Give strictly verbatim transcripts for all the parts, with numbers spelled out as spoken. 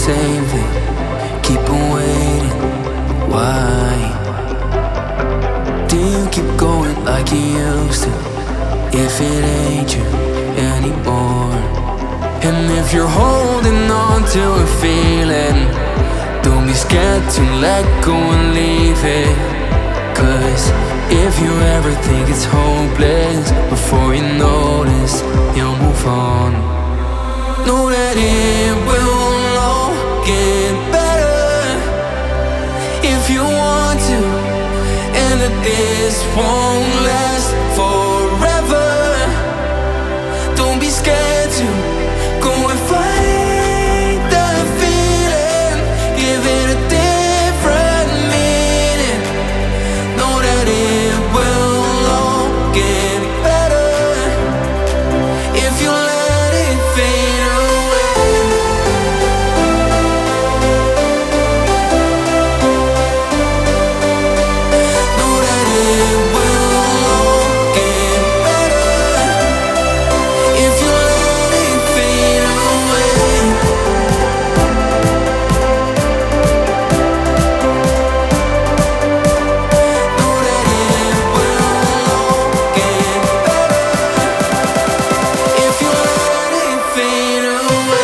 same thing. Keep on waiting, why? Do you keep going like you used to, if it ain't you anymore? And if you're holding on to a feeling, don't be scared to let go and leave it. Cause if you ever think it's hopeless, before you notice, you'll move on. Know that it will all get better if you want to, and that this won't last forever. Don't be scared to go and find the feeling, give it a different meaning. Know that it will all get better if you let it fade away. Know that it will all get better if you let it fade away. Know that it will all get better if you let it fade away.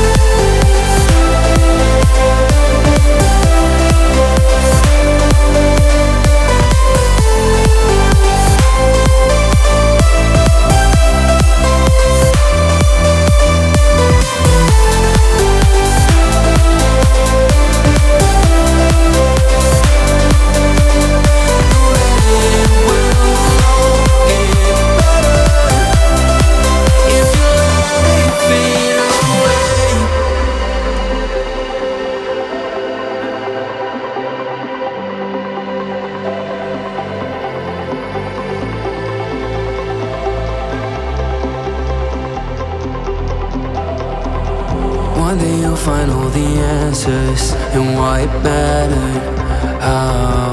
One day you'll find all the answers and why it mattered. How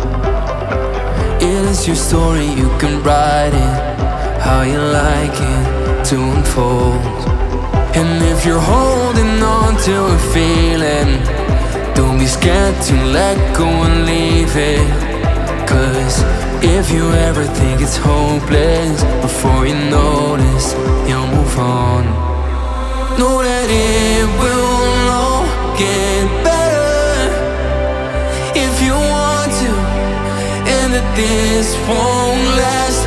it is your story, you can write it how you like it to unfold. And if you're holding on to a feeling, don't be scared to let go and leave it. Cause if you ever think it's hopeless, before you notice, you'll move on. Know that it will all get better if you want to, and that this won't last